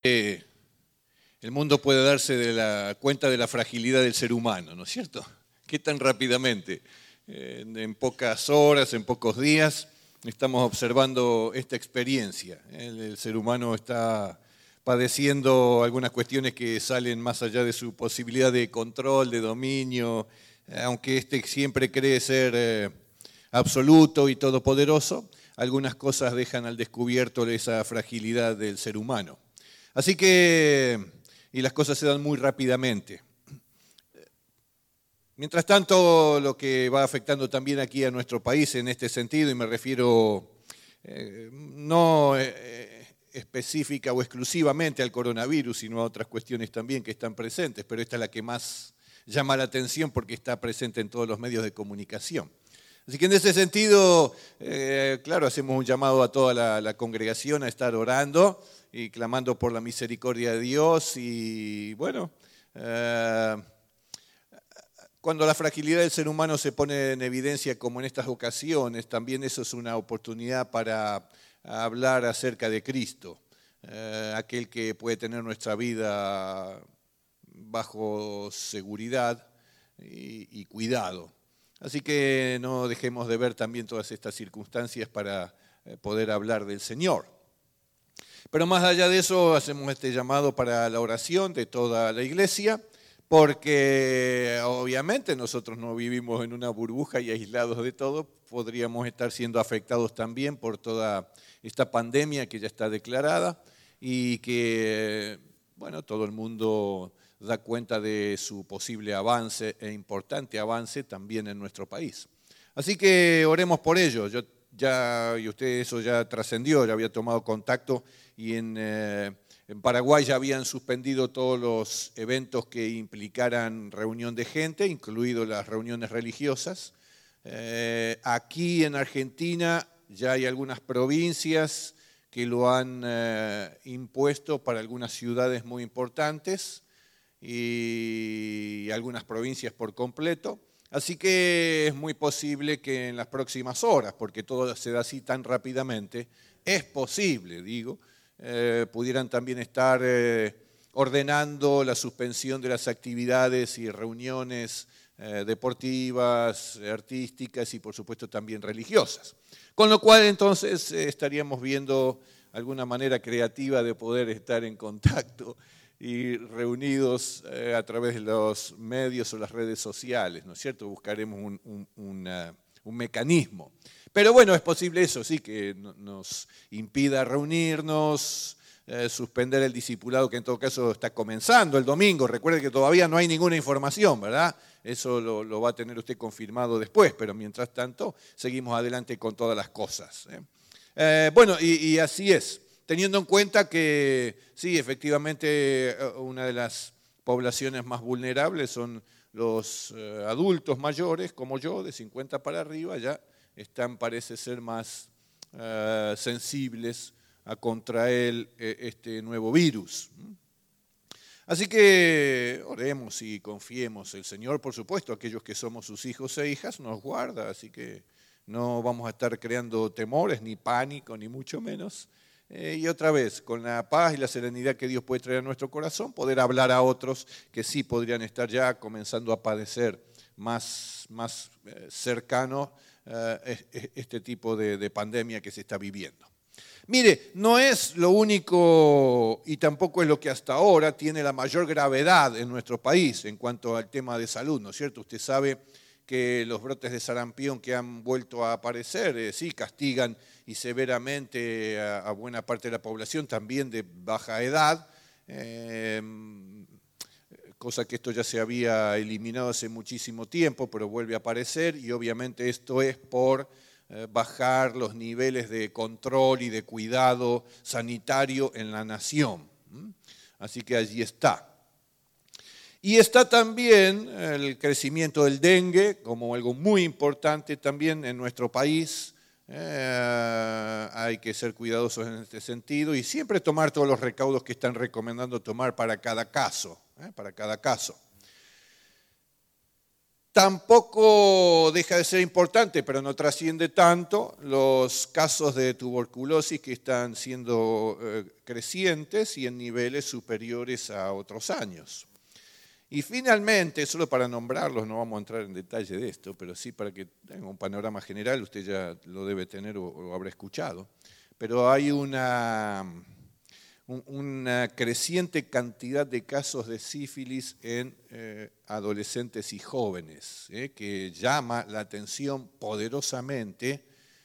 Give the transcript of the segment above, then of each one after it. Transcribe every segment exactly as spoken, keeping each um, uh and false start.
Eh, el mundo puede darse de la cuenta de la fragilidad del ser humano, ¿no es cierto? ¿Qué tan rápidamente? Eh, en pocas horas, en pocos días, estamos observando esta experiencia. El, el ser humano está padeciendo algunas cuestiones que salen más allá de su posibilidad de control, de dominio, aunque éste siempre cree ser eh, absoluto y todopoderoso, algunas cosas dejan al descubierto esa fragilidad del ser humano. Así que, y las cosas se dan muy rápidamente. Mientras tanto, lo que va afectando también aquí a nuestro país en este sentido, y me refiero eh, no eh, específica o exclusivamente al coronavirus, sino a otras cuestiones también que están presentes, pero esta es la que más llama la atención porque está presente en todos los medios de comunicación. Así que en ese sentido, eh, claro, hacemos un llamado a toda la, la congregación a estar orando y clamando por la misericordia de Dios y bueno, eh, cuando la fragilidad del ser humano se pone en evidencia como en estas ocasiones, también eso es una oportunidad para hablar acerca de Cristo, eh, aquel que puede tener nuestra vida bajo seguridad y, y cuidado. Así que no dejemos de ver también todas estas circunstancias para poder hablar del Señor. Pero más allá de eso, hacemos este llamado para la oración de toda la iglesia, porque obviamente nosotros no vivimos en una burbuja y aislados de todo, podríamos estar siendo afectados también por toda esta pandemia que ya está declarada y que, bueno, todo el mundo da cuenta de su posible avance e importante avance también en nuestro país. Así que oremos por ello. Yo ya, y usted eso ya trascendió, ya había tomado contacto y en, eh, en Paraguay ya habían suspendido todos los eventos que implicaran reunión de gente, incluido las reuniones religiosas. Eh, aquí en Argentina ya hay algunas provincias que lo han eh, impuesto para algunas ciudades muy importantes y algunas provincias por completo. Así que es muy posible que en las próximas horas, porque todo se da así tan rápidamente, es posible, digo, eh, pudieran también estar eh, ordenando la suspensión de las actividades y reuniones eh, deportivas, artísticas y por supuesto también religiosas. Con lo cual entonces eh, estaríamos viendo alguna manera creativa de poder estar en contacto y reunidos eh, a través de los medios o las redes sociales, ¿no es cierto? Buscaremos un, un, una, un mecanismo. Pero bueno, es posible eso, sí, que no, nos impida reunirnos, eh, suspender el discipulado, que en todo caso está comenzando el domingo. Recuerde que todavía no hay ninguna información, ¿verdad? Eso lo, lo va a tener usted confirmado después, pero mientras tanto seguimos adelante con todas las cosas. ¿eh? Eh, bueno, y, y así es. Teniendo en cuenta que, sí, efectivamente, una de las poblaciones más vulnerables son los eh, adultos mayores, como yo, de cincuenta para arriba, ya están, parece ser, más eh, sensibles a contraer eh, este nuevo virus. Así que oremos y confiemos. El Señor, por supuesto, aquellos que somos sus hijos e hijas, nos guarda, así que no vamos a estar creando temores, ni pánico, ni mucho menos. Eh, y otra vez, con la paz y la serenidad que Dios puede traer a nuestro corazón, poder hablar a otros que sí podrían estar ya comenzando a padecer más, más eh, cercano eh, este tipo de, de pandemia que se está viviendo. Mire, no es lo único y tampoco es lo que hasta ahora tiene la mayor gravedad en nuestro país en cuanto al tema de salud, ¿no es cierto? Usted sabe que los brotes de sarampión que han vuelto a aparecer, eh, sí, castigan y severamente a, a buena parte de la población, también de baja edad, eh, cosa que esto ya se había eliminado hace muchísimo tiempo, pero vuelve a aparecer y obviamente esto es por eh, bajar los niveles de control y de cuidado sanitario en la nación. ¿Mm? Así que allí está. Y está también el crecimiento del dengue como algo muy importante también en nuestro país. Eh, hay que ser cuidadosos en este sentido y siempre tomar todos los recaudos que están recomendando tomar para cada caso, eh, para cada caso. Tampoco deja de ser importante, pero no trasciende tanto, los casos de tuberculosis que están siendo eh, crecientes y en niveles superiores a otros años. Y finalmente, solo para nombrarlos, no vamos a entrar en detalle de esto, pero sí para que tenga un panorama general, usted ya lo debe tener o, o habrá escuchado, pero hay una... una creciente cantidad de casos de sífilis en eh, adolescentes y jóvenes, eh, que llama la atención poderosamente,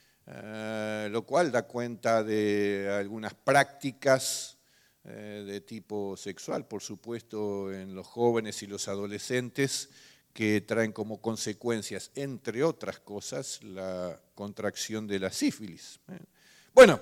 eh, lo cual da cuenta de algunas prácticas eh, de tipo sexual, por supuesto, en los jóvenes y los adolescentes, que traen como consecuencias, entre otras cosas, la contracción de la sífilis. Eh. Bueno,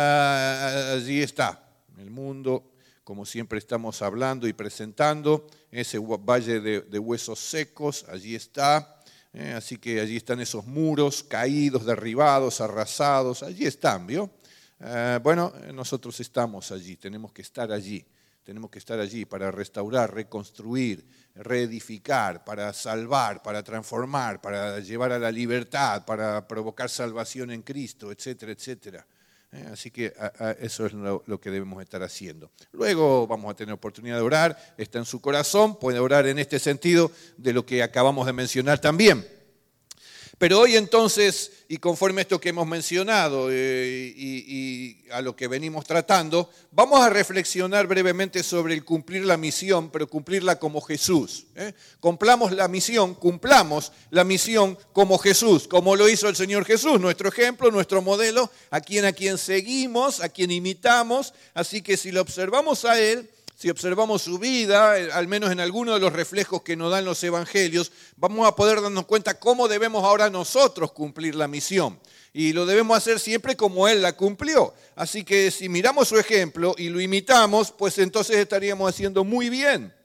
uh, allí está. El mundo, como siempre estamos hablando y presentando, ese valle de, de huesos secos, allí está, eh, así que allí están esos muros caídos, derribados, arrasados, allí están, ¿vio? Eh, bueno, nosotros estamos allí, tenemos que estar allí, tenemos que estar allí para restaurar, reconstruir, reedificar, para salvar, para transformar, para llevar a la libertad, para provocar salvación en Cristo, etcétera, etcétera. Así que a, a eso es lo, lo que debemos estar haciendo. Luego vamos a tener oportunidad de orar, está en su corazón, puede orar en este sentido de lo que acabamos de mencionar también. Pero hoy entonces, y conforme a esto que hemos mencionado eh, y, y a lo que venimos tratando, vamos a reflexionar brevemente sobre el cumplir la misión, pero cumplirla como Jesús. ¿eh? Cumplamos la misión, cumplamos la misión como Jesús, como lo hizo el Señor Jesús, nuestro ejemplo, nuestro modelo, a quien a quien seguimos, a quien imitamos. Así que si lo observamos a Él, si observamos su vida, al menos en algunos de los reflejos que nos dan los evangelios, vamos a poder darnos cuenta cómo debemos ahora nosotros cumplir la misión. Y lo debemos hacer siempre como Él la cumplió. Así que si miramos su ejemplo y lo imitamos, pues entonces estaríamos haciendo muy bien.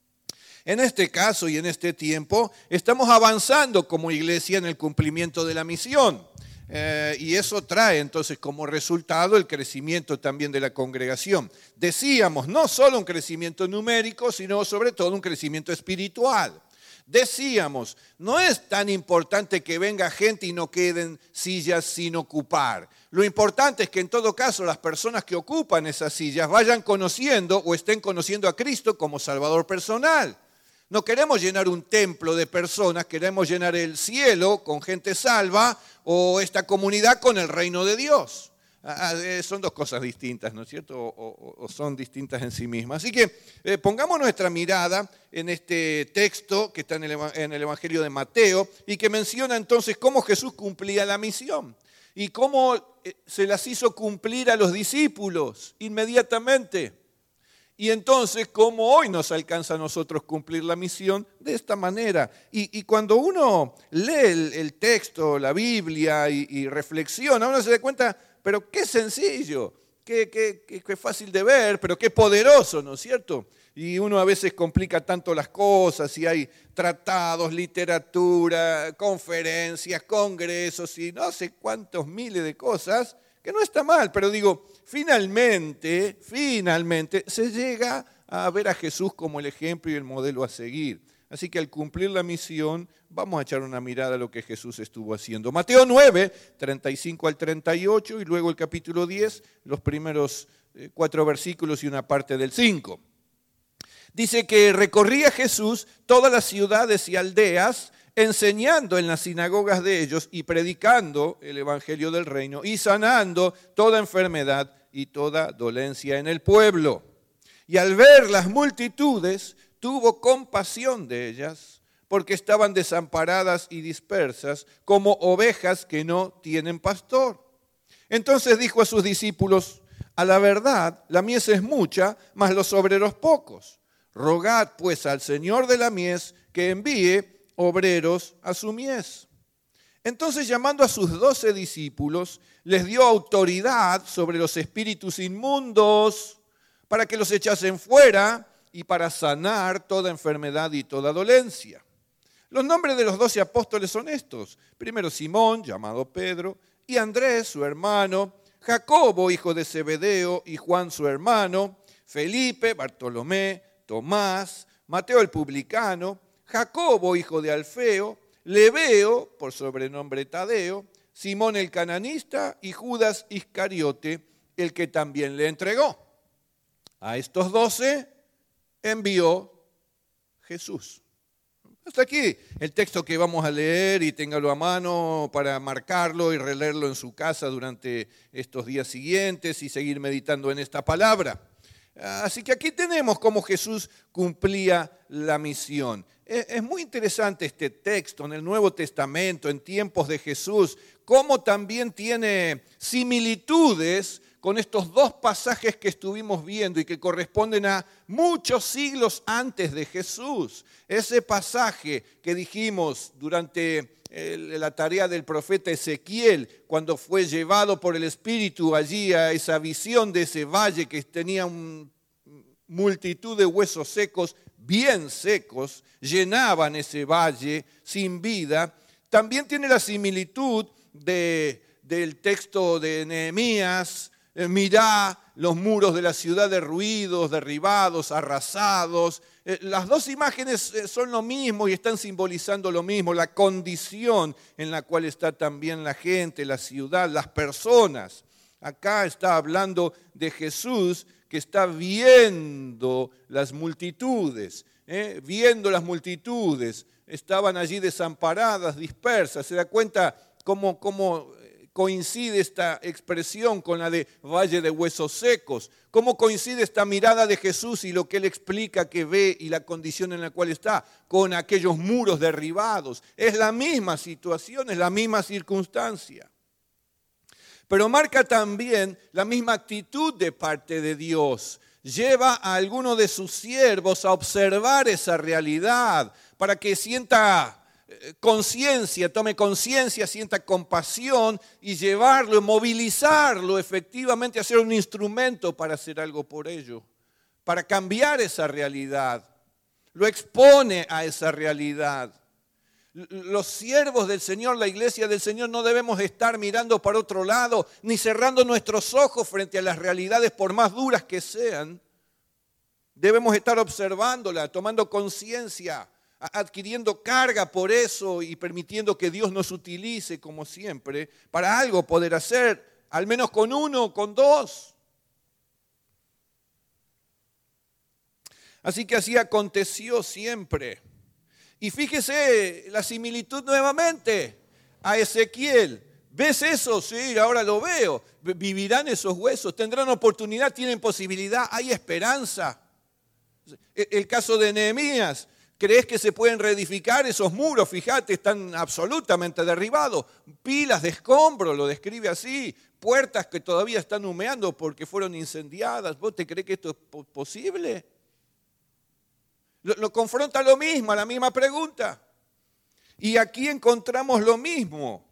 En este caso y en este tiempo, estamos avanzando como iglesia en el cumplimiento de la misión. Eh, y eso trae entonces como resultado el crecimiento también de la congregación. Decíamos, no solo un crecimiento numérico, sino sobre todo un crecimiento espiritual. Decíamos, no es tan importante que venga gente y no queden sillas sin ocupar. Lo importante es que en todo caso las personas que ocupan esas sillas vayan conociendo o estén conociendo a Cristo como Salvador personal. No queremos llenar un templo de personas, queremos llenar el cielo con gente salva o esta comunidad con el reino de Dios. Ah, eh, son dos cosas distintas, ¿no es cierto? O, o, o son distintas en sí mismas. Así que eh, pongamos nuestra mirada en este texto que está en el, en el Evangelio de Mateo y que menciona entonces cómo Jesús cumplía la misión y cómo eh, se las hizo cumplir a los discípulos inmediatamente. Y entonces, ¿cómo hoy nos alcanza a nosotros cumplir la misión? De esta manera. Y, y cuando uno lee el, el texto, la Biblia y, y reflexiona, uno se da cuenta, pero qué sencillo, qué, qué, qué, qué fácil de ver, pero qué poderoso, ¿no es cierto? Y uno a veces complica tanto las cosas y hay tratados, literatura, conferencias, congresos y no sé cuántos miles de cosas, que no está mal, pero digo, finalmente, finalmente se llega a ver a Jesús como el ejemplo y el modelo a seguir. Así que al cumplir la misión, vamos a echar una mirada a lo que Jesús estuvo haciendo. Mateo nueve, treinta y cinco al treinta y ocho, y luego el capítulo diez, los primeros cuatro versículos y una parte del cinco. Dice que recorría Jesús todas las ciudades y aldeas, enseñando en las sinagogas de ellos y predicando el evangelio del reino y sanando toda enfermedad y toda dolencia en el pueblo. Y al ver las multitudes, tuvo compasión de ellas, porque estaban desamparadas y dispersas, como ovejas que no tienen pastor. Entonces dijo a sus discípulos, a la verdad, la mies es mucha, mas los obreros pocos. Rogad pues al Señor de la mies que envíe obreros a su mies. Entonces, llamando a sus doce discípulos, les dio autoridad sobre los espíritus inmundos para que los echasen fuera y para sanar toda enfermedad y toda dolencia. Los nombres de los doce apóstoles son estos. Primero Simón, llamado Pedro, y Andrés, su hermano, Jacobo, hijo de Zebedeo, y Juan, su hermano, Felipe, Bartolomé, Tomás, Mateo el publicano, Jacobo, hijo de Alfeo, Leveo, por sobrenombre Tadeo, Simón el cananista y Judas Iscariote, el que también le entregó. A estos doce envió Jesús. Hasta aquí el texto que vamos a leer, y téngalo a mano para marcarlo y releerlo en su casa durante estos días siguientes y seguir meditando en esta palabra. Así que aquí tenemos cómo Jesús cumplía la misión. Es muy interesante este texto en el Nuevo Testamento, en tiempos de Jesús, cómo también tiene similitudes con estos dos pasajes que estuvimos viendo y que corresponden a muchos siglos antes de Jesús. Ese pasaje que dijimos durante la tarea del profeta Ezequiel, cuando fue llevado por el Espíritu allí a esa visión de ese valle que tenía una multitud de huesos secos, bien secos, llenaban ese valle sin vida. También tiene la similitud de, del texto de Nehemías. Eh, mirá los muros de la ciudad derruidos, derribados, arrasados. Eh, las dos imágenes eh, son lo mismo y están simbolizando lo mismo, la condición en la cual está también la gente, la ciudad, las personas. Acá está hablando de Jesús que está viendo las multitudes, eh, viendo las multitudes. Estaban allí desamparadas, dispersas. Se da cuenta cómo, cómo coincide esta expresión con la de valle de huesos secos. ¿Cómo coincide esta mirada de Jesús y lo que Él explica que ve y la condición en la cual está con aquellos muros derribados? Es la misma situación, es la misma circunstancia. Pero marca también la misma actitud de parte de Dios. Lleva a alguno de sus siervos a observar esa realidad para que sienta conciencia, tome conciencia, sienta compasión y llevarlo, movilizarlo efectivamente a ser un instrumento para hacer algo por ello, para cambiar esa realidad. Lo expone a esa realidad. Los siervos del Señor, la iglesia del Señor, no debemos estar mirando para otro lado, ni cerrando nuestros ojos frente a las realidades, por más duras que sean. Debemos estar observándola, tomando conciencia, adquiriendo carga por eso y permitiendo que Dios nos utilice, como siempre, para algo poder hacer, al menos con uno, con dos. Así que así aconteció siempre. Y fíjese la similitud nuevamente a Ezequiel. ¿Ves eso? Sí, ahora lo veo. ¿Vivirán esos huesos? ¿Tendrán oportunidad? ¿Tienen posibilidad? ¿Hay esperanza? El caso de Nehemías. ¿Crees que se pueden reedificar esos muros? Fíjate, están absolutamente derribados. Pilas de escombros, lo describe así. Puertas que todavía están humeando porque fueron incendiadas. ¿Vos te crees que esto es posible? Lo, lo confronta lo mismo, a la misma pregunta. Y aquí encontramos lo mismo.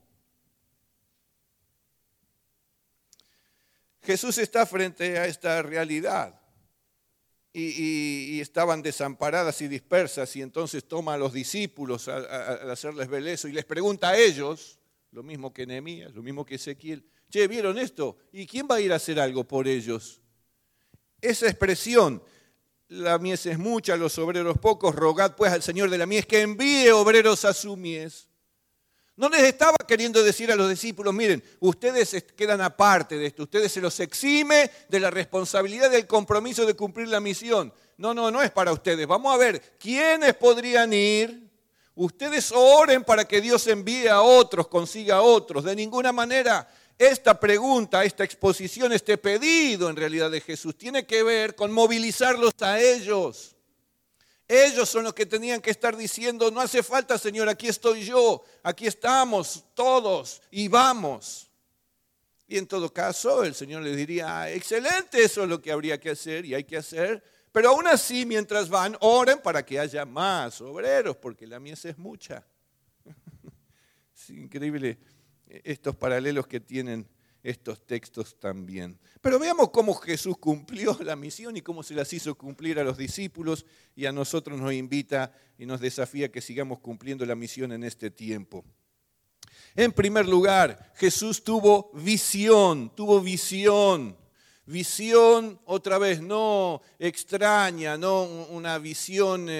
Jesús está frente a esta realidad. Y, y, y estaban desamparadas y dispersas, y entonces toma a los discípulos al hacerles ver eso y les pregunta a ellos, lo mismo que Nehemías, lo mismo que Ezequiel, che, ¿vieron esto? ¿Y quién va a ir a hacer algo por ellos? Esa expresión, la mies es mucha, los obreros pocos, rogad pues al Señor de la mies que envíe obreros a su mies. No les estaba queriendo decir a los discípulos, miren, ustedes quedan aparte de esto, ustedes se los exime de la responsabilidad del compromiso de cumplir la misión. No, no, no es para ustedes. Vamos a ver, ¿quiénes podrían ir? Ustedes oren para que Dios envíe a otros, consiga a otros. De ninguna manera esta pregunta, esta exposición, este pedido en realidad de Jesús tiene que ver con movilizarlos a ellos. Ellos son los que tenían que estar diciendo, no hace falta, Señor, aquí estoy yo, aquí estamos todos y vamos. Y en todo caso, el Señor les diría, excelente, eso es lo que habría que hacer y hay que hacer. Pero aún así, mientras van, oren para que haya más obreros, porque la mies es mucha. Es increíble estos paralelos que tienen estos textos también. Pero veamos cómo Jesús cumplió la misión y cómo se las hizo cumplir a los discípulos, y a nosotros nos invita y nos desafía que sigamos cumpliendo la misión en este tiempo. En primer lugar, Jesús tuvo visión, tuvo visión. Visión, otra vez, no extraña, no una visión eh,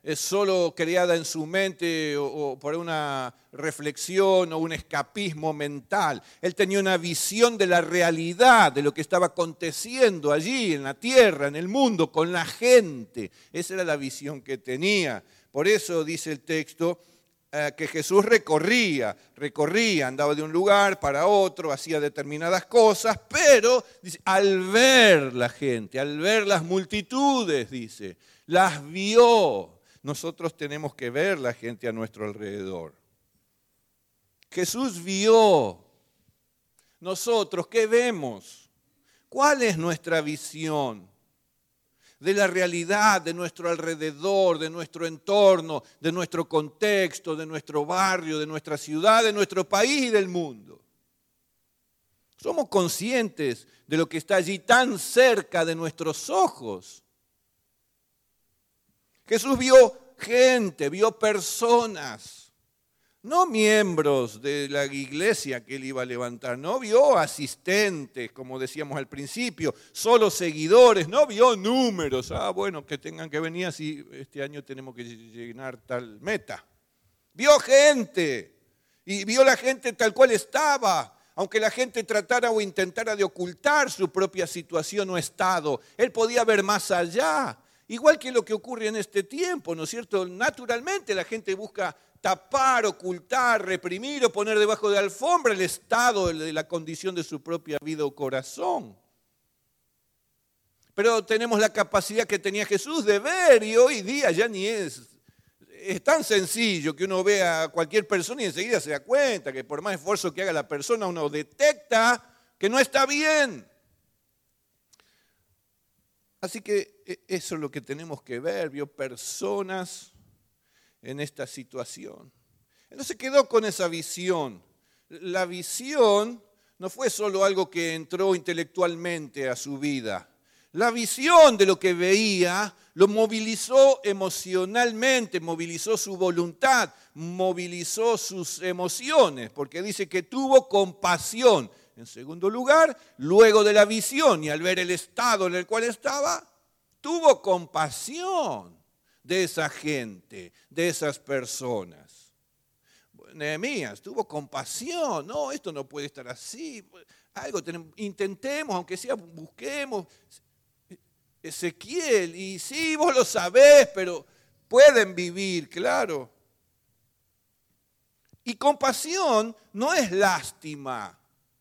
eh, solo creada en su mente o, o por una reflexión o un escapismo mental. Él tenía una visión de la realidad, de lo que estaba aconteciendo allí en la tierra, en el mundo, con la gente. Esa era la visión que tenía. Por eso dice el texto, que Jesús recorría, recorría, andaba de un lugar para otro, hacía determinadas cosas, pero dice, al ver la gente, al ver las multitudes, dice, las vio. Nosotros tenemos que ver la gente a nuestro alrededor. Jesús vio. Nosotros, ¿qué vemos? ¿Cuál es nuestra visión de la realidad, de nuestro alrededor, de nuestro entorno, de nuestro contexto, de nuestro barrio, de nuestra ciudad, de nuestro país y del mundo? ¿Somos conscientes de lo que está allí tan cerca de nuestros ojos? Jesús vio gente, vio personas, no miembros de la iglesia que él iba a levantar, no vio asistentes, como decíamos al principio, solo seguidores, no vio números. Ah, bueno, que tengan que venir así, este año tenemos que llenar tal meta. Vio gente y vio la gente tal cual estaba, aunque la gente tratara o intentara de ocultar su propia situación o estado, él podía ver más allá. Igual que lo que ocurre en este tiempo, ¿no es cierto? Naturalmente la gente busca tapar, ocultar, reprimir o poner debajo de alfombra el estado de la condición de su propia vida o corazón. Pero tenemos la capacidad que tenía Jesús de ver y hoy día ya ni es. Es tan sencillo que uno ve a cualquier persona y enseguida se da cuenta que por más esfuerzo que haga la persona uno detecta que no está bien. Así que eso es lo que tenemos que ver, vio personas en esta situación. Él no se quedó con esa visión. La visión no fue solo algo que entró intelectualmente a su vida. La visión de lo que veía lo movilizó emocionalmente, movilizó su voluntad, movilizó sus emociones, porque dice que tuvo compasión. En segundo lugar, luego de la visión y al ver el estado en el cual estaba, tuvo compasión de esa gente, de esas personas. Nehemías tuvo compasión. No, esto no puede estar así. Algo tenemos, intentemos, aunque sea, busquemos. Ezequiel, y sí, vos lo sabés, pero pueden vivir, claro. Y compasión no es lástima,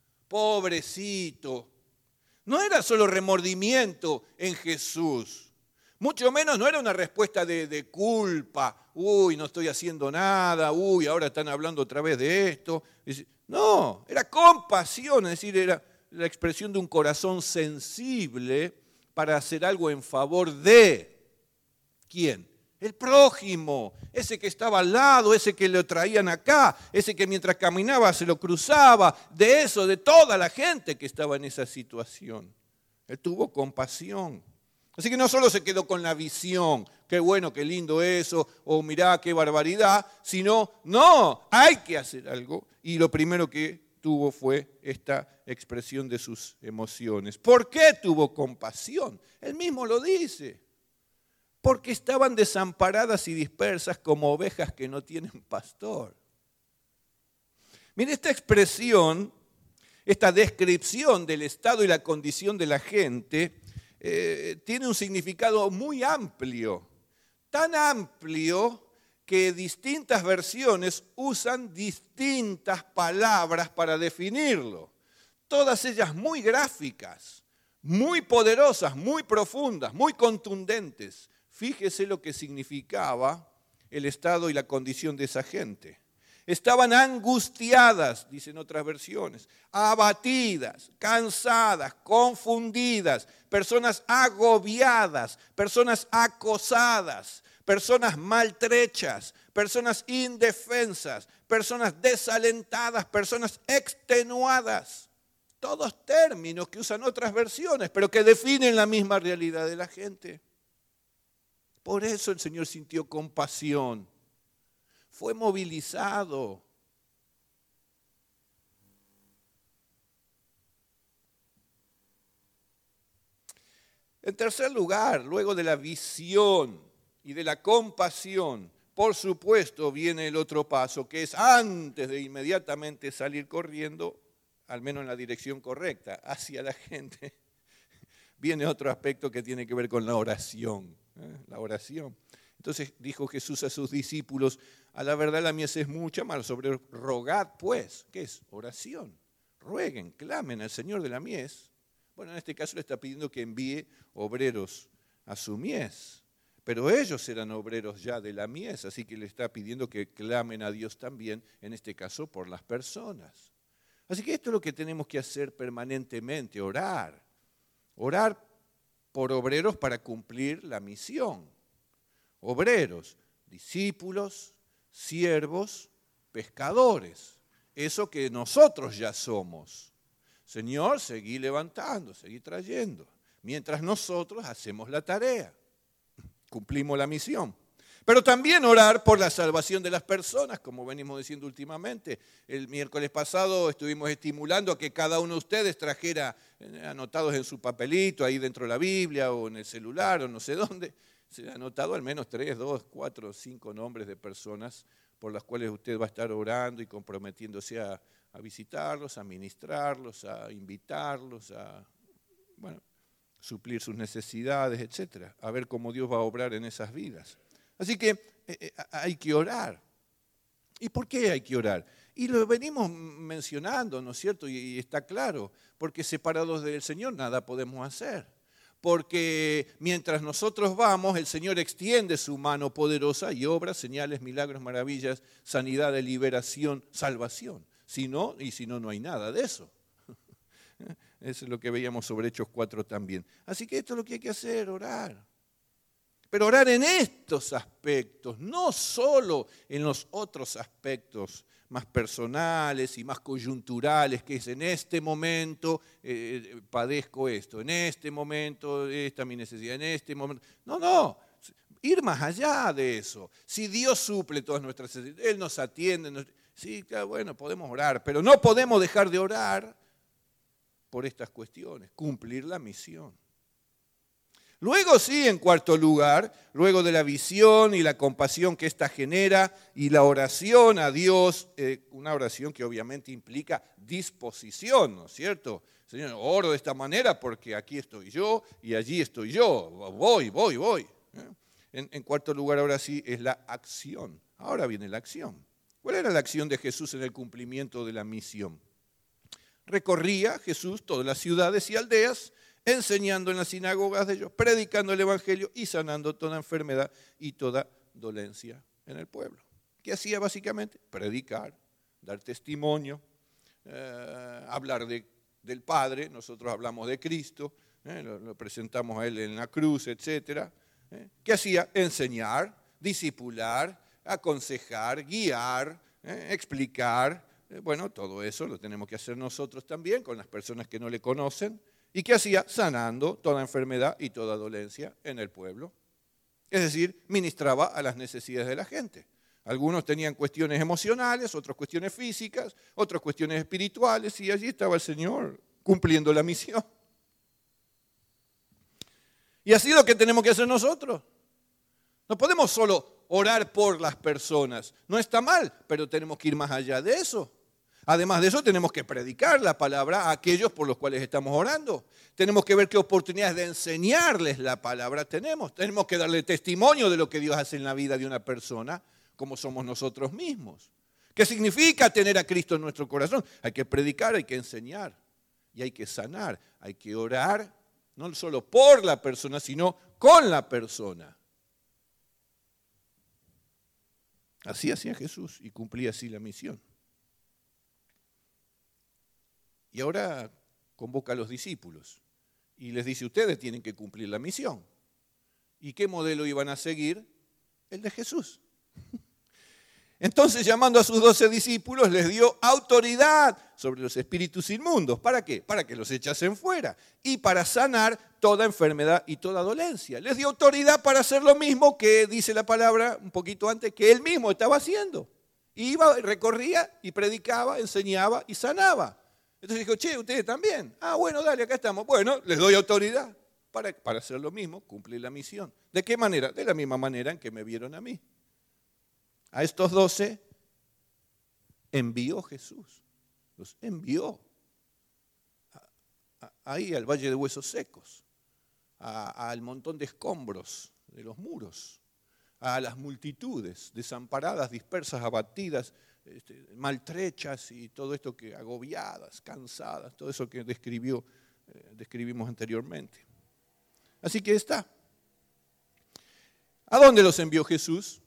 pobrecito. No era solo remordimiento en Jesús. Mucho menos no era una respuesta de, de culpa. Uy, no estoy haciendo nada. Uy, ahora están hablando otra vez de esto. No, era compasión, es decir, era la expresión de un corazón sensible para hacer algo en favor de, ¿quién? El prójimo, ese que estaba al lado, ese que lo traían acá, ese que mientras caminaba se lo cruzaba, de eso, de toda la gente que estaba en esa situación. Él tuvo compasión. Así que no solo se quedó con la visión, qué bueno, qué lindo eso, o mirá, qué barbaridad, sino, no, hay que hacer algo. Y lo primero que tuvo fue esta expresión de sus emociones. ¿Por qué tuvo compasión? Él mismo lo dice. Porque estaban desamparadas y dispersas como ovejas que no tienen pastor. Mire, esta expresión, esta descripción del estado y la condición de la gente, eh, tiene un significado muy amplio. Tan amplio que distintas versiones usan distintas palabras para definirlo. Todas ellas muy gráficas, muy poderosas, muy profundas, muy contundentes. Fíjese lo que significaba el estado y la condición de esa gente. Estaban angustiadas, dicen otras versiones, abatidas, cansadas, confundidas, personas agobiadas, personas acosadas, personas maltrechas, personas indefensas, personas desalentadas, personas extenuadas. Todos términos que usan otras versiones, pero que definen la misma realidad de la gente. Por eso el Señor sintió compasión. Fue movilizado. En tercer lugar, luego de la visión y de la compasión, por supuesto, viene el otro paso, que es antes de inmediatamente salir corriendo, al menos en la dirección correcta, hacia la gente, viene otro aspecto que tiene que ver con la oración. ¿eh? La oración. Entonces dijo Jesús a sus discípulos, a la verdad la mies es mucha, mas los obreros rogad pues. ¿Qué es? Oración. Rueguen, clamen al Señor de la mies. Bueno, en este caso le está pidiendo que envíe obreros a su mies. Pero ellos eran obreros ya de la mies, así que le está pidiendo que clamen a Dios también, en este caso por las personas. Así que esto es lo que tenemos que hacer permanentemente, orar. Orar por obreros para cumplir la misión. Obreros, discípulos, siervos, pescadores. Eso que nosotros ya somos. Señor, seguí levantando, seguí trayendo. Mientras nosotros hacemos la tarea. Cumplimos la misión. Pero también orar por la salvación de las personas, como venimos diciendo últimamente. El miércoles pasado estuvimos estimulando a que cada uno de ustedes trajera, anotados en su papelito, ahí dentro de la Biblia o en el celular o no sé dónde, se han anotado al menos tres, dos, cuatro, cinco nombres de personas por las cuales usted va a estar orando y comprometiéndose a, a visitarlos, a ministrarlos, a invitarlos, a bueno, suplir sus necesidades, etcétera. A ver cómo Dios va a obrar en esas vidas. Así que eh, hay que orar. ¿Y por qué hay que orar? Y lo venimos mencionando, ¿no es cierto? Y, y está claro, porque separados del Señor nada podemos hacer. Porque mientras nosotros vamos, el Señor extiende su mano poderosa y obra señales, milagros, maravillas, sanidad, liberación, salvación. Si no, y si no, no hay nada de eso. Eso es lo que veíamos sobre Hechos cuatro también. Así que esto es lo que hay que hacer, orar. Pero orar en estos aspectos, no solo en los otros aspectos más personales y más coyunturales, que es en este momento eh, padezco esto, en este momento esta es mi necesidad, en este momento. No, no, ir más allá de eso. Si Dios suple todas nuestras necesidades, Él nos atiende, nos, sí, claro, bueno, podemos orar, pero no podemos dejar de orar por estas cuestiones, cumplir la misión. Luego sí, en cuarto lugar, luego de la visión y la compasión que ésta genera y la oración a Dios, eh, una oración que obviamente implica disposición, ¿no es cierto? Señor, oro de esta manera porque aquí estoy yo y allí estoy yo, voy, voy, voy. ¿eh? En, en cuarto lugar, ahora sí, es la acción. Ahora viene la acción. ¿Cuál era la acción de Jesús en el cumplimiento de la misión? Recorría Jesús todas las ciudades y aldeas, enseñando en las sinagogas de ellos, predicando el evangelio y sanando toda enfermedad y toda dolencia en el pueblo. ¿Qué hacía básicamente? Predicar, dar testimonio, eh, hablar de, del Padre, nosotros hablamos de Cristo, eh, lo, lo presentamos a Él en la cruz, etcétera. ¿eh? ¿Qué hacía? Enseñar, discipular, aconsejar, guiar, eh, explicar. Eh, bueno, todo eso lo tenemos que hacer nosotros también con las personas que no le conocen. ¿Y qué hacía? Sanando toda enfermedad y toda dolencia en el pueblo. Es decir, ministraba a las necesidades de la gente. Algunos tenían cuestiones emocionales, otros cuestiones físicas, otras cuestiones espirituales, y allí estaba el Señor cumpliendo la misión. Y así es lo que tenemos que hacer nosotros. No podemos solo orar por las personas. No está mal, pero tenemos que ir más allá de eso. Además de eso, tenemos que predicar la palabra a aquellos por los cuales estamos orando. Tenemos que ver qué oportunidades de enseñarles la palabra tenemos. Tenemos que darle testimonio de lo que Dios hace en la vida de una persona, como somos nosotros mismos. ¿Qué significa tener a Cristo en nuestro corazón? Hay que predicar, hay que enseñar y hay que sanar. Hay que orar, no solo por la persona, sino con la persona. Así hacía Jesús y cumplía así la misión. Y ahora convoca a los discípulos y les dice, ustedes tienen que cumplir la misión. ¿Y qué modelo iban a seguir? El de Jesús. Entonces, llamando a sus doce discípulos, les dio autoridad sobre los espíritus inmundos. ¿Para qué? Para que los echasen fuera y para sanar toda enfermedad y toda dolencia. Les dio autoridad para hacer lo mismo que dice la palabra un poquito antes, que él mismo estaba haciendo. Iba, recorría y predicaba, enseñaba y sanaba. Entonces dijo, che, ustedes también. Ah, bueno, dale, acá estamos. Bueno, les doy autoridad. para, para hacer lo mismo, cumplir la misión. ¿De qué manera? De la misma manera en que me vieron a mí. A estos doce envió Jesús, los envió a, a, ahí al valle de huesos secos, a, al montón de escombros de los muros, a las multitudes desamparadas, dispersas, abatidas, este, maltrechas y todo esto que agobiadas, cansadas, todo eso que describió, eh, describimos anteriormente. Así que está. ¿A dónde los envió Jesús?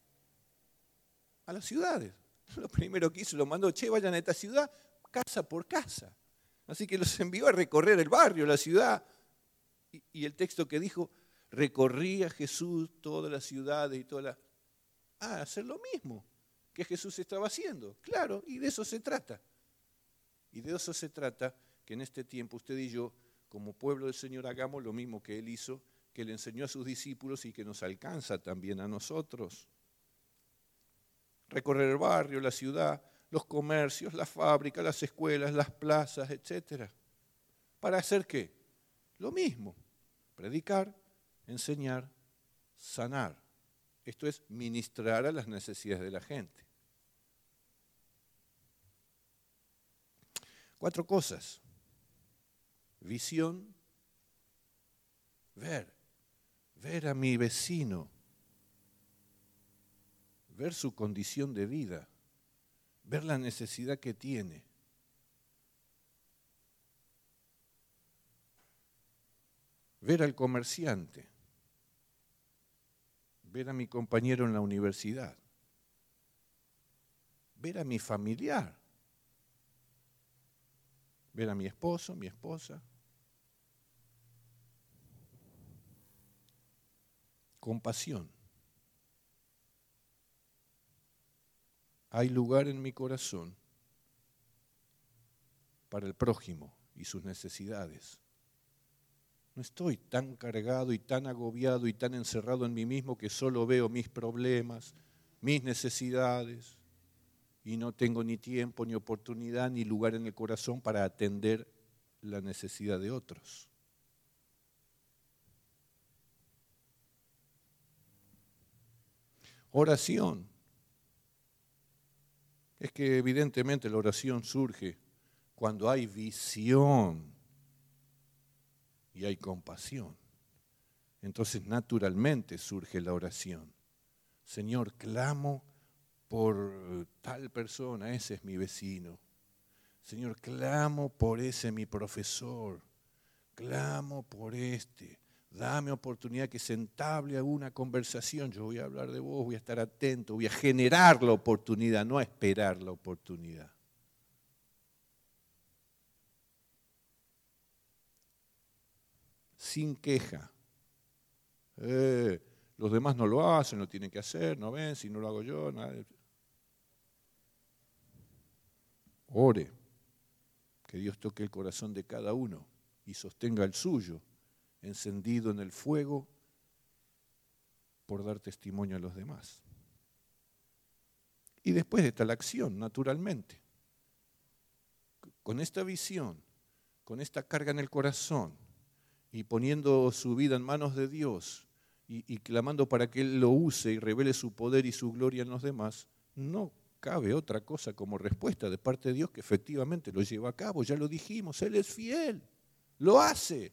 A las ciudades. Lo primero que hizo, lo mandó, che, vayan a esta ciudad, casa por casa. Así que los envió a recorrer el barrio, la ciudad. Y, y el texto que dijo, recorría Jesús todas las ciudades y todas las... Ah, hacer lo mismo que Jesús estaba haciendo. Claro, y de eso se trata. Y de eso se trata, que en este tiempo usted y yo, como pueblo del Señor, hagamos lo mismo que Él hizo, que le enseñó a sus discípulos y que nos alcanza también a nosotros. Recorrer el barrio, la ciudad, los comercios, las fábricas, las escuelas, las plazas, etcétera. ¿Para hacer qué? Lo mismo, predicar, enseñar, sanar. Esto es ministrar a las necesidades de la gente. Cuatro cosas. Visión, ver, ver a mi vecino, ver su condición de vida, ver la necesidad que tiene. Ver al comerciante, ver a mi compañero en la universidad, ver a mi familiar, ver a mi esposo, mi esposa. Compasión. Hay lugar en mi corazón para el prójimo y sus necesidades. No estoy tan cargado y tan agobiado y tan encerrado en mí mismo que solo veo mis problemas, mis necesidades y no tengo ni tiempo, ni oportunidad, ni lugar en el corazón para atender la necesidad de otros. Oración. Es que evidentemente la oración surge cuando hay visión y hay compasión. Entonces naturalmente surge la oración. Señor, clamo por tal persona, ese es mi vecino. Señor, clamo por ese mi profesor. Clamo por este. Dame oportunidad que se entable alguna conversación. Yo voy a hablar de vos, voy a estar atento, voy a generar la oportunidad, no a esperar la oportunidad. Sin queja. Eh, los demás no lo hacen, lo tienen que hacer, no ven, si no lo hago yo, nada. Ore, que Dios toque el corazón de cada uno y sostenga el suyo, encendido en el fuego por dar testimonio a los demás. Y después está la acción, naturalmente. Con esta visión, con esta carga en el corazón y poniendo su vida en manos de Dios y, y clamando para que Él lo use y revele su poder y su gloria en los demás, no cabe otra cosa como respuesta de parte de Dios que efectivamente lo lleva a cabo. Ya lo dijimos, Él es fiel, lo hace.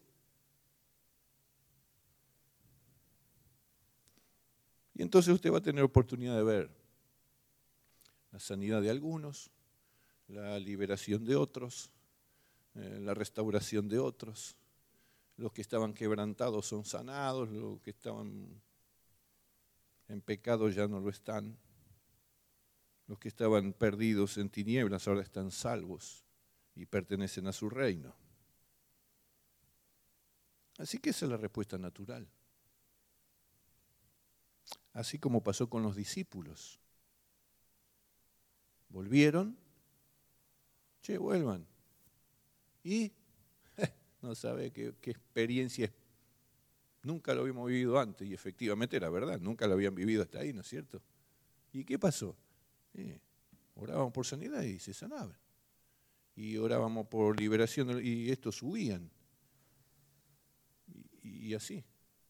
Y entonces usted va a tener oportunidad de ver la sanidad de algunos, la liberación de otros, eh, la restauración de otros. Los que estaban quebrantados son sanados, los que estaban en pecado ya no lo están. Los que estaban perdidos en tinieblas ahora están salvos y pertenecen a su reino. Así que esa es la respuesta natural. Así como pasó con los discípulos. Volvieron, che, vuelvan. Y no sabe qué, qué experiencia, nunca lo habíamos vivido antes, y efectivamente era verdad, nunca lo habían vivido hasta ahí, ¿no es cierto? ¿Y qué pasó? Eh, orábamos por sanidad y se sanaban. Y orábamos por liberación y estos huían. Y, y así.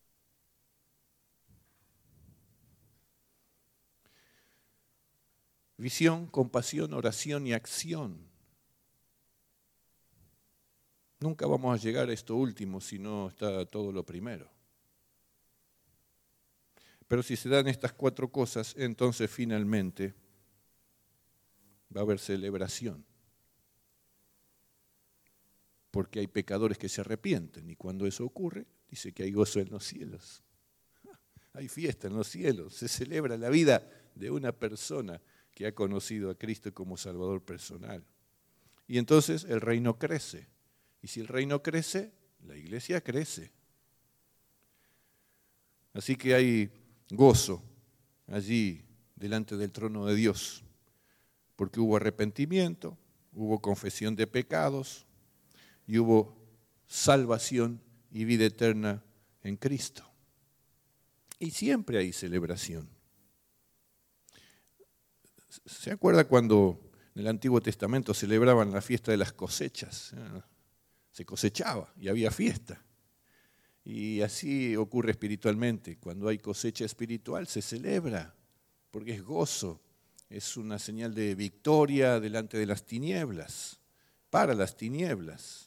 Visión, compasión, oración y acción. Nunca vamos a llegar a esto último si no está todo lo primero. Pero si se dan estas cuatro cosas, entonces finalmente va a haber celebración. Porque hay pecadores que se arrepienten y cuando eso ocurre, dice que hay gozo en los cielos. Hay fiesta en los cielos, se celebra la vida de una persona que ha conocido a Cristo como Salvador personal. Y entonces el reino crece. Y si el reino crece, la iglesia crece. Así que hay gozo allí delante del trono de Dios, porque hubo arrepentimiento, hubo confesión de pecados y hubo salvación y vida eterna en Cristo. Y siempre hay celebración. ¿Se acuerda cuando en el Antiguo Testamento celebraban la fiesta de las cosechas? Se cosechaba y había fiesta. Y así ocurre espiritualmente. Cuando hay cosecha espiritual se celebra, porque es gozo, es una señal de victoria delante de las tinieblas, para las tinieblas.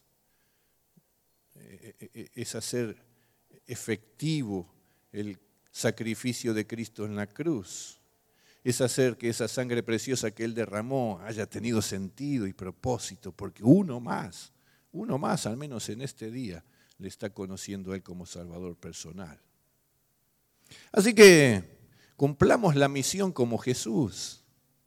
Es hacer efectivo el sacrificio de Cristo en la cruz. Es hacer que esa sangre preciosa que Él derramó haya tenido sentido y propósito, porque uno más, uno más, al menos en este día, le está conociendo a Él como Salvador personal. Así que cumplamos la misión como Jesús.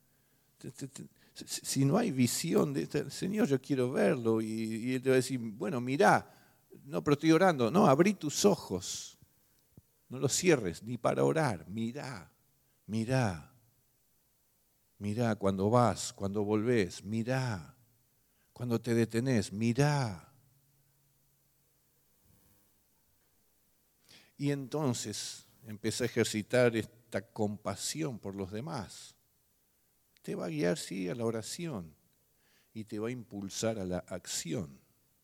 Si no hay visión, de este, Señor, yo quiero verlo, y, y Él te va a decir, bueno, mirá, no, pero estoy orando. No, abrí tus ojos, no los cierres ni para orar, mirá, mirá. Mirá cuando vas, cuando volvés, mirá. Cuando te detenés, mirá. Y entonces empecé a ejercitar esta compasión por los demás. Te va a guiar, sí, a la oración y te va a impulsar a la acción.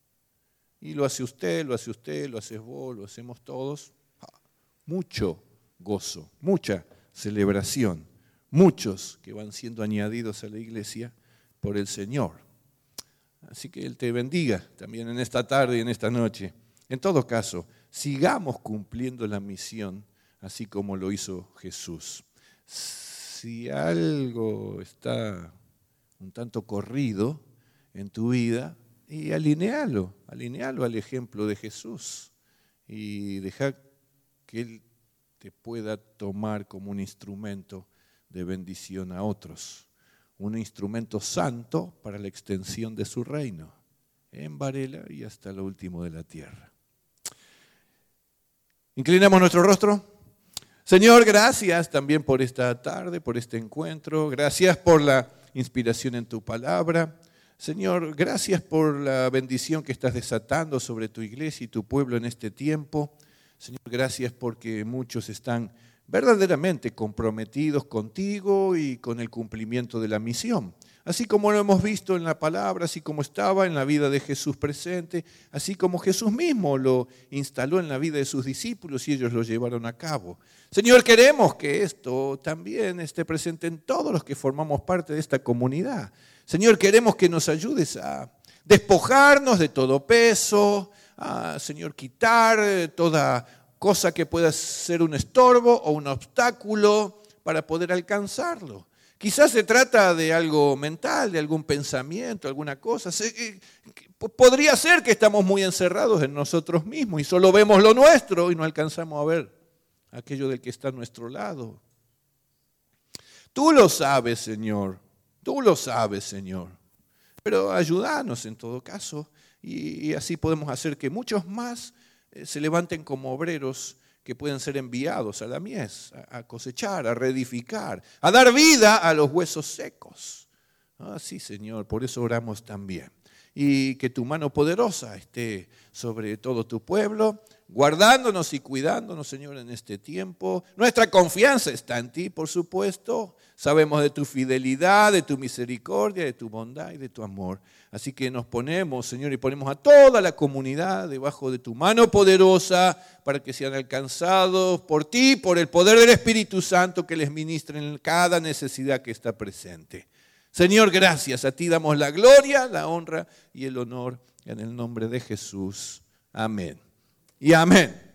Y lo hace usted, lo hace usted, lo haces vos, lo hacemos todos. Mucho gozo, mucha celebración. Muchos que van siendo añadidos a la iglesia por el Señor. Así que Él te bendiga también en esta tarde y en esta noche. En todo caso, sigamos cumpliendo la misión así como lo hizo Jesús. Si algo está un tanto corrido en tu vida, y alinealo, alinealo al ejemplo de Jesús y deja que Él te pueda tomar como un instrumento de bendición a otros, un instrumento santo para la extensión de su reino, en Varela y hasta lo último de la tierra. Inclinamos nuestro rostro. Señor, gracias también por esta tarde, por este encuentro, gracias por la inspiración en tu palabra. Señor, gracias por la bendición que estás desatando sobre tu iglesia y tu pueblo en este tiempo. Señor, gracias porque muchos están verdaderamente comprometidos contigo y con el cumplimiento de la misión. Así como lo hemos visto en la palabra, así como estaba en la vida de Jesús presente, así como Jesús mismo lo instaló en la vida de sus discípulos y ellos lo llevaron a cabo. Señor, queremos que esto también esté presente en todos los que formamos parte de esta comunidad. Señor, queremos que nos ayudes a despojarnos de todo peso, a, Señor, quitar toda cosa que pueda ser un estorbo o un obstáculo para poder alcanzarlo. Quizás se trata de algo mental, de algún pensamiento, alguna cosa. Podría ser que estamos muy encerrados en nosotros mismos y solo vemos lo nuestro y no alcanzamos a ver aquello del que está a nuestro lado. Tú lo sabes, Señor. Tú lo sabes, Señor. Pero ayúdanos en todo caso y así podemos hacer que muchos más se levanten como obreros que pueden ser enviados a la mies, a cosechar, a reedificar, a dar vida a los huesos secos. Ah, sí, Señor, por eso oramos también. Y que tu mano poderosa esté sobre todo tu pueblo. guardándonos y cuidándonos, Señor, en este tiempo. Nuestra confianza está en ti, por supuesto. Sabemos de tu fidelidad, de tu misericordia, de tu bondad y de tu amor. Así que nos ponemos, Señor, y ponemos a toda la comunidad debajo de tu mano poderosa para que sean alcanzados por ti, por el poder del Espíritu Santo que les ministre en cada necesidad que está presente. Señor, gracias. A ti damos la gloria, la honra y el honor en el nombre de Jesús. Amén. Y amén.